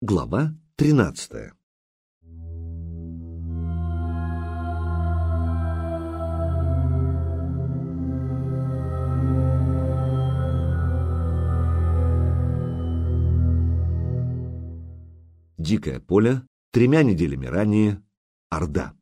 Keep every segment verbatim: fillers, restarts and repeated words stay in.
Глава тринадцатая. Дикое поле, тремя неделями ранее, Орда.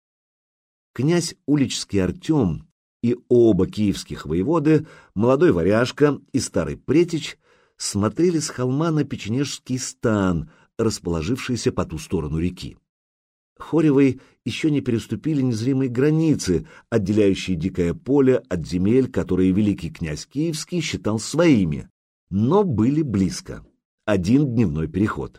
Князь Уличский Артем и оба киевских воеводы, молодой Варяжка и старый Претич, смотрели с холма на печенежский стан, расположившийся по ту сторону реки. Хоревы еще не переступили незримой границы, отделяющей дикое поле от земель, которые великий князь Киевский считал своими, но были близко. Один дневной переход.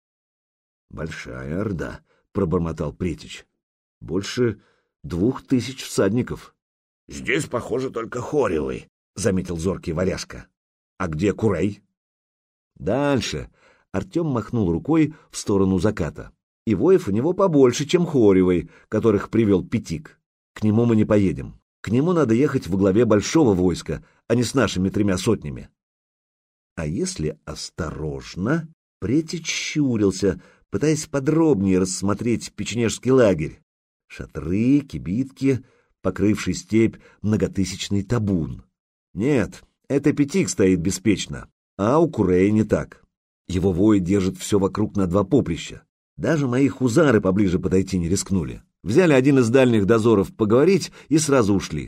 «Большая орда», — пробормотал Претич. «Больше двух тысяч всадников». «Здесь, похоже, только Хоревы», — заметил зоркий Варяжка. «А где Курей?» «Дальше». Артем махнул рукой в сторону заката. «И воев у него побольше, чем Хоревой, которых привел Пятик. К нему мы не поедем. К нему надо ехать во главе большого войска, а не с нашими тремя сотнями». А если осторожно, Претич щурился, пытаясь подробнее рассмотреть печенежский лагерь. Шатры, кибитки, покрывший степь многотысячный табун. Нет, это Пятик стоит беспечно, а у Курея не так. Его вои держат все вокруг на два поприща. Даже мои хузары поближе подойти не рискнули. Взяли один из дальних дозоров поговорить и сразу ушли.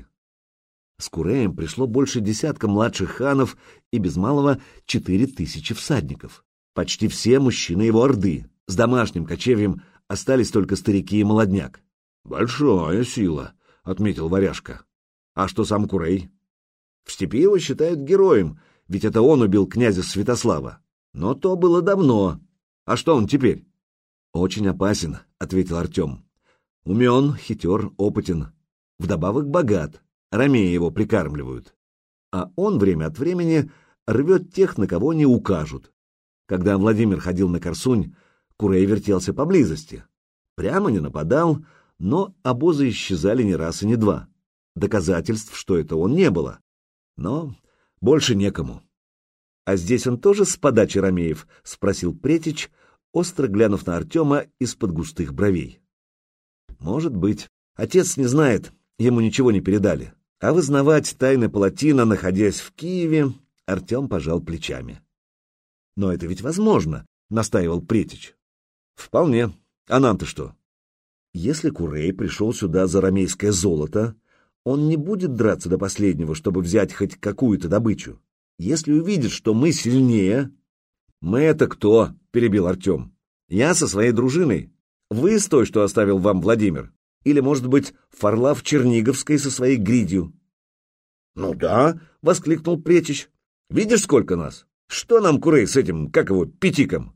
С Куреем пришло больше десятка младших ханов и без малого четыре тысячи всадников. Почти все мужчины его орды. С домашним кочевьем остались только старики и молодняк. «Большая сила», — отметил Варяжка. «А что сам Курей?» «В степи его считают героем, ведь это он убил князя Святослава. Но то было давно. А что он теперь?» «Очень опасен», — ответил Артем. «Умен, хитер, опытен. Вдобавок богат. Ромеи его прикармливают. А он время от времени рвет тех, на кого не укажут. Когда Владимир ходил на Корсунь, Курей вертелся поблизости. Прямо не нападал, но обозы исчезали не раз и не два. Доказательств, что это он, не было. Но больше некому». «А здесь он тоже с подачи ромеев?» — спросил Претич, остро глянув на Артема из-под густых бровей. «Может быть. Отец не знает, ему ничего не передали. А вызнавать тайны палатина, находясь в Киеве...» — Артем пожал плечами. «Но это ведь возможно», — настаивал Претич. «Вполне. А нам-то что? Если Курей пришел сюда за ромейское золото, он не будет драться до последнего, чтобы взять хоть какую-то добычу. Если увидит, что мы сильнее...» «Мы это кто?» — перебил Артем. «Я со своей дружиной. Вы с той, что оставил вам Владимир. Или, может быть, Фарлав Черниговской со своей гридью?» «Ну да», — воскликнул Претич. «Видишь, сколько нас? Что нам Курей с этим, как его, Пятиком?»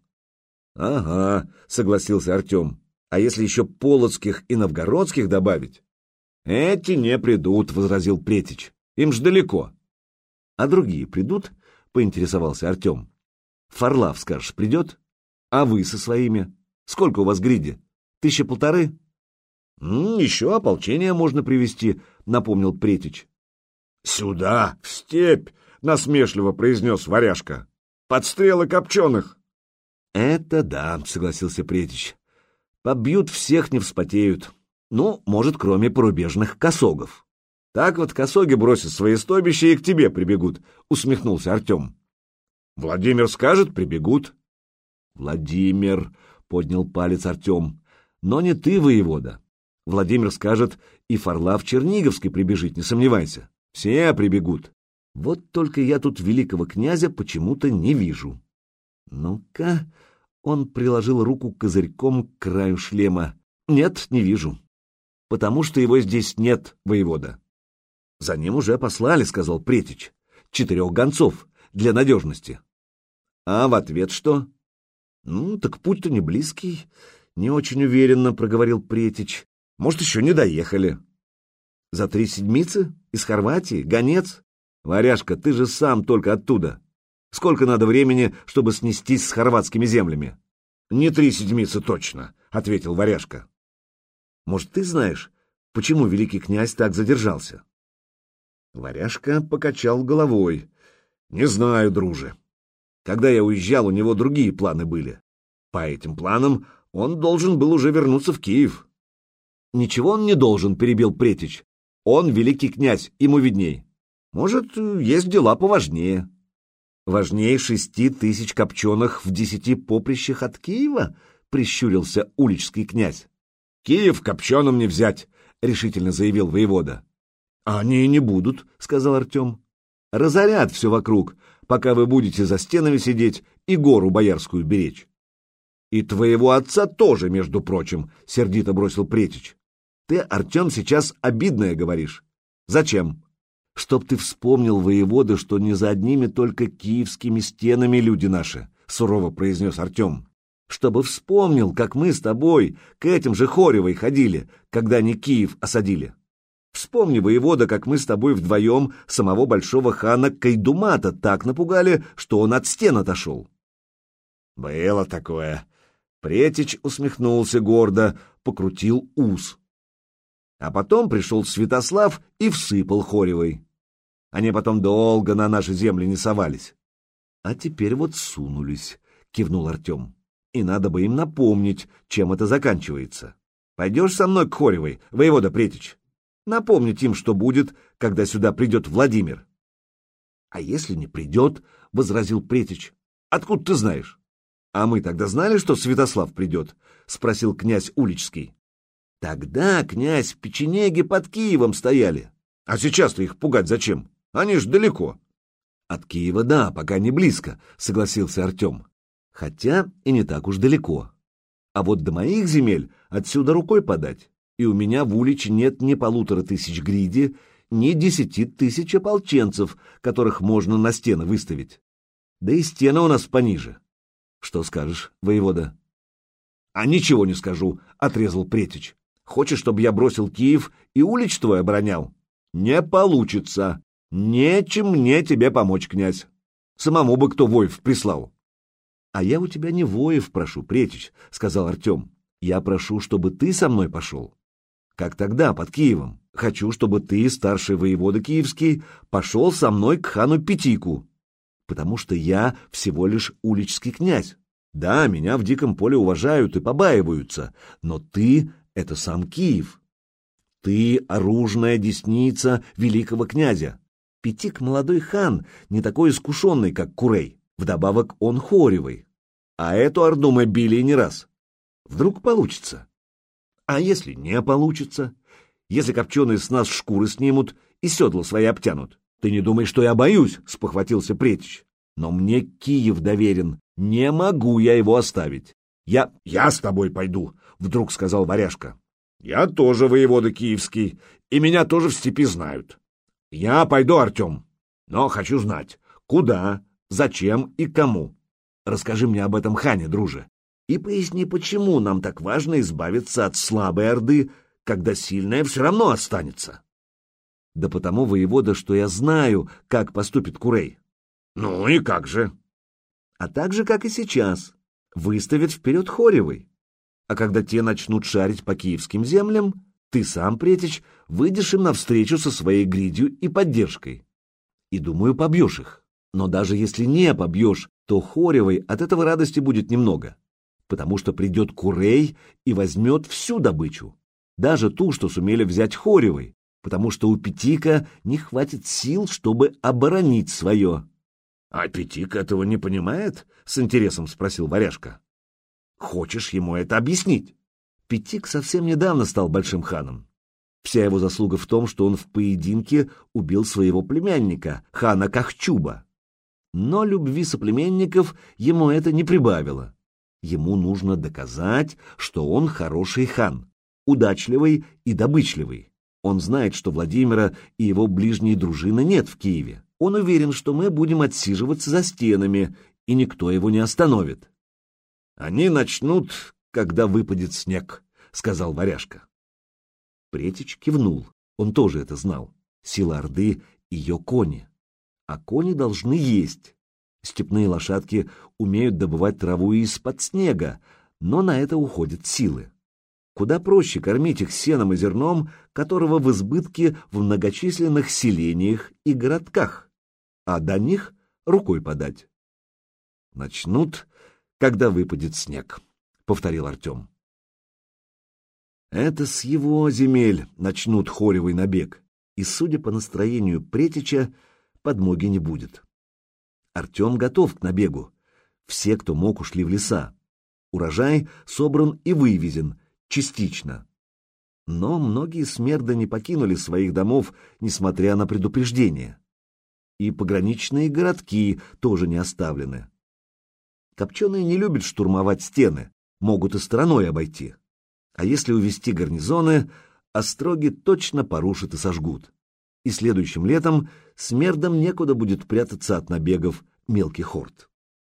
«Ага», — согласился Артем. «А если еще полоцких и новгородских добавить?» «Эти не придут», — возразил Претич. «Им ж далеко». «А другие придут?» — поинтересовался Артем. «Фарлав, скажешь, придет? А вы со своими? Сколько у вас гриди? Тысяча полторы?» «М -м, «Еще ополчение можно привести», — напомнил Претич. «Сюда, в степь!» — насмешливо произнес Варяжка. «Под стрелы копченых!» «Это да», — согласился Претич. «Побьют всех, не вспотеют. Ну, может, кроме порубежных косогов». «Так вот косоги бросят свои стойбища и к тебе прибегут», — усмехнулся Артем. «Владимир скажет, прибегут». «Владимир», — поднял палец Артем, — «но не ты, воевода. Владимир скажет, и Фарлав Черниговский прибежит, не сомневайся. Все прибегут. Вот только я тут великого князя почему-то не вижу». «Ну-ка», — он приложил руку козырьком к краю шлема. «Нет, не вижу. Потому что его здесь нет, воевода». «За ним уже послали», — сказал Претич. «Четырех гонцов, для надежности». «А в ответ что?» «Ну, так путь-то не близкий», — не очень уверенно проговорил Претич. «Может, еще не доехали». «За три седмицы? Из Хорватии? Гонец? Варяжка, ты же сам только оттуда. Сколько надо времени, чтобы снестись с хорватскими землями?» «Не три седмицы точно», — ответил Варяжка. «Может, ты знаешь, почему великий князь так задержался?» Варяжка покачал головой. «Не знаю, друже. Когда я уезжал, у него другие планы были. По этим планам он должен был уже вернуться в Киев. Ничего он не должен, перебил Претич. Он великий князь, ему видней. Может, есть дела поважнее. Важнее шести тысяч копченых в десяти поприщах от Киева? Прищурился уличский князь. Киев копченым не взять, решительно заявил воевода. А они и не будут, сказал Артем. Разорят все вокруг, пока вы будете за стенами сидеть и гору боярскую беречь. И твоего отца тоже, между прочим, сердито бросил Претич. Ты, Артем, сейчас обидное говоришь. Зачем? Чтоб ты вспомнил, воевода, что не за одними только киевскими стенами люди наши, сурово произнес Артем. Чтобы вспомнил, как мы с тобой к этим же Хоревой ходили, когда они Киев осадили. Вспомни, воевода, как мы с тобой вдвоем самого большого хана Кайдумата так напугали, что он от стен отошел. Было такое. Претич усмехнулся гордо, покрутил ус. А потом пришел Святослав и всыпал Хоревой. Они потом долго на наши земли не совались. А теперь вот сунулись, кивнул Артем. И надо бы им напомнить, чем это заканчивается. Пойдешь со мной к Хоревой, воевода Претич? Напомнить им, что будет, когда сюда придет Владимир. — А если не придет, — возразил Претич, — откуда ты знаешь? — А мы тогда знали, что Святослав придет? — спросил князь Уличский. — Тогда, князь, печенеги под Киевом стояли. А сейчас-то их пугать зачем? Они ж далеко. — От Киева, да, пока не близко, — согласился Артем. Хотя и не так уж далеко. А вот до моих земель отсюда рукой подать. И у меня в Уличе нет ни полутора тысяч гриди, ни десяти тысяч ополченцев, которых можно на стены выставить. Да и стены у нас пониже. Что скажешь, воевода? — А ничего не скажу, — отрезал Претич. — Хочешь, чтобы я бросил Киев и Улич твой оборонял? Не получится. Нечем мне тебе помочь, князь. Самому бы кто воев прислал. — А я у тебя не воев прошу, Претич, — сказал Артем. — Я прошу, чтобы ты со мной пошел. Как тогда, под Киевом. Хочу, чтобы ты, старший воевода киевский, пошел со мной к хану Петику, потому что я всего лишь уличский князь. Да, меня в диком поле уважают и побаиваются, но ты — это сам Киев. Ты — оружная десница великого князя. Петик — молодой хан, не такой искушенный, как Курей. Вдобавок он Хоревый. А эту орду мы били не раз. Вдруг получится. А если не получится? Если копченые с нас шкуры снимут и седла свои обтянут? Ты не думай, что я боюсь, — спохватился Претич. Но мне Киев доверен. Не могу я его оставить. Я... Я с тобой пойду, — вдруг сказал Варяжка. Я тоже воевода киевский, и меня тоже в степи знают. Я пойду, Артем, но хочу знать, куда, зачем и кому. Расскажи мне об этом хане, друже. И поясни, почему нам так важно избавиться от слабой орды, когда сильная все равно останется. Да потому, воевода, что я знаю, как поступит Курей. Ну и как же? А так же, как и сейчас. Выставит вперед Хоревой. А когда те начнут шарить по киевским землям, ты сам, Претич, выйдешь им навстречу со своей гридью и поддержкой. И, думаю, побьешь их. Но даже если не побьешь, то Хоревой от этого радости будет немного. Потому что придет Курей и возьмет всю добычу, даже ту, что сумели взять Хоревой, потому что у Петика не хватит сил, чтобы оборонить свое. — А Петик этого не понимает? — с интересом спросил Варяжка. — Хочешь ему это объяснить? Петик совсем недавно стал большим ханом. Вся его заслуга в том, что он в поединке убил своего племянника, хана Кахчуба. Но любви соплеменников ему это не прибавило. Ему нужно доказать, что он хороший хан, удачливый и добычливый. Он знает, что Владимира и его ближней дружины нет в Киеве. Он уверен, что мы будем отсиживаться за стенами, и никто его не остановит. — Они начнут, когда выпадет снег, — сказал Варяжка. Претич кивнул. Он тоже это знал. Сила Орды — ее кони. А кони должны есть. Степные лошадки умеют добывать траву из-под снега, но на это уходят силы. Куда проще кормить их сеном и зерном, которого в избытке в многочисленных селениях и городках, а до них рукой подать. Начнут, когда выпадет снег, — повторил Артем. Это с его земель начнут хоревый набег, и, судя по настроению Претича, подмоги не будет. Артем готов к набегу. Все, кто мог, ушли в леса. Урожай собран и вывезен, частично. Но многие смерды не покинули своих домов, несмотря на предупреждение. И пограничные городки тоже не оставлены. Копченые не любят штурмовать стены, могут и стороной обойти. А если увести гарнизоны, остроги точно порушат и сожгут. И следующим летом смердам некуда будет прятаться от набегов мелких орд.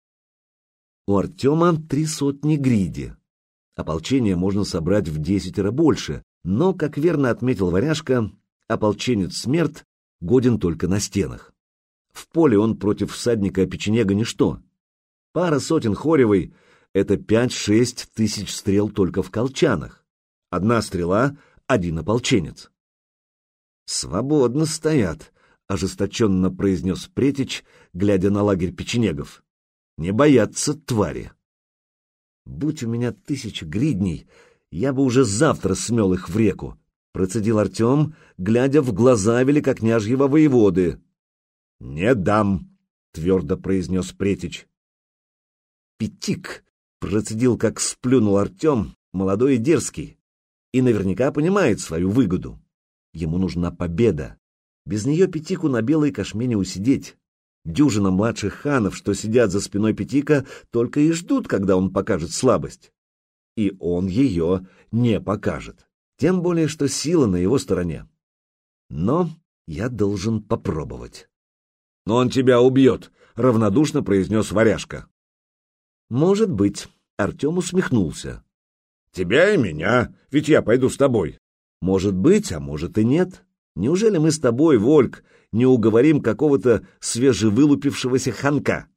У Артема три сотни гриди. Ополчение можно собрать в десятеро больше, но, как верно отметил Варяжка, ополченец Смерд годен только на стенах. В поле он против всадника-печенега ничто. Пара сотен хоревой — это пять-шесть тысяч стрел только в колчанах. Одна стрела — один ополченец. «Свободно стоят», — ожесточенно произнес Претич, глядя на лагерь печенегов. «Не боятся твари. Будь у меня тысяча гридней, я бы уже завтра смел их в реку», — процедил Артем, глядя в глаза великокняжьего воеводы. «Не дам», — твердо произнес Претич. «Пятик», — процедил, как сплюнул Артем, молодой и дерзкий, и наверняка понимает свою выгоду. Ему нужна победа. Без нее Пятику на белой кошме не усидеть. Дюжина младших ханов, что сидят за спиной Пятика, только и ждут, когда он покажет слабость. И он ее не покажет. Тем более, что сила на его стороне. Но я должен попробовать. «Но он тебя убьет», — равнодушно произнес Варяжка. «Может быть», — Артем усмехнулся. «Тебя и меня, ведь я пойду с тобой». «Может быть, а может и нет. Неужели мы с тобой, Вольк, не уговорим какого-то свежевылупившегося ханка?»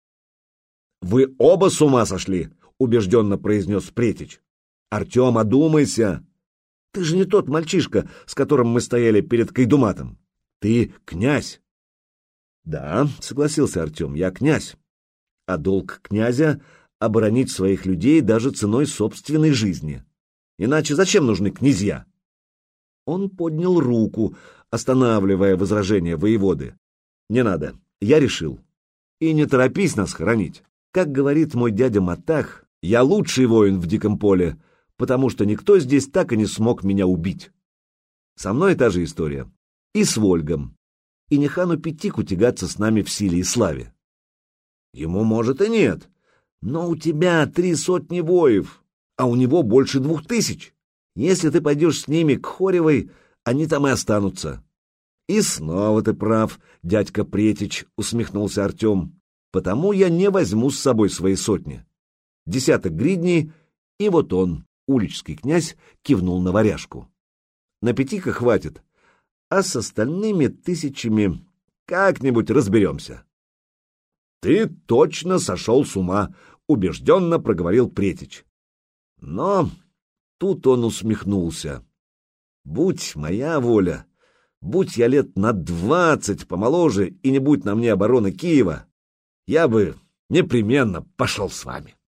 «Вы оба с ума сошли», — убежденно произнес Претич. «Артем, одумайся. Ты же не тот мальчишка, с которым мы стояли перед Кайдуматом. Ты князь». «Да», — согласился Артем, — «я князь. А долг князя — оборонить своих людей даже ценой собственной жизни. Иначе зачем нужны князья?» Он поднял руку, останавливая возражение воеводы. «Не надо, я решил. И не торопись нас хоронить. Как говорит мой дядя Матах, я лучший воин в диком поле, потому что никто здесь так и не смог меня убить. Со мной та же история. И с Вольгом. И не хану Пятику тягаться с нами в силе и славе. Ему, может, и нет, но у тебя три сотни воев, а у него больше двух тысяч. Если ты пойдешь с ними к Хоревой, они там и останутся». «И снова ты прав, дядька Претич», — усмехнулся Артем. «Потому я не возьму с собой свои сотни. Десяток гридней, и вот он, уличский князь, кивнул на Варяжку. На Пятика хватит, а с остальными тысячами как-нибудь разберемся». «Ты точно сошел с ума», — убежденно проговорил Претич. Но тут он усмехнулся. «Будь моя воля, будь я лет на двадцать помоложе и не будь на мне обороны Киева, я бы непременно пошел с вами».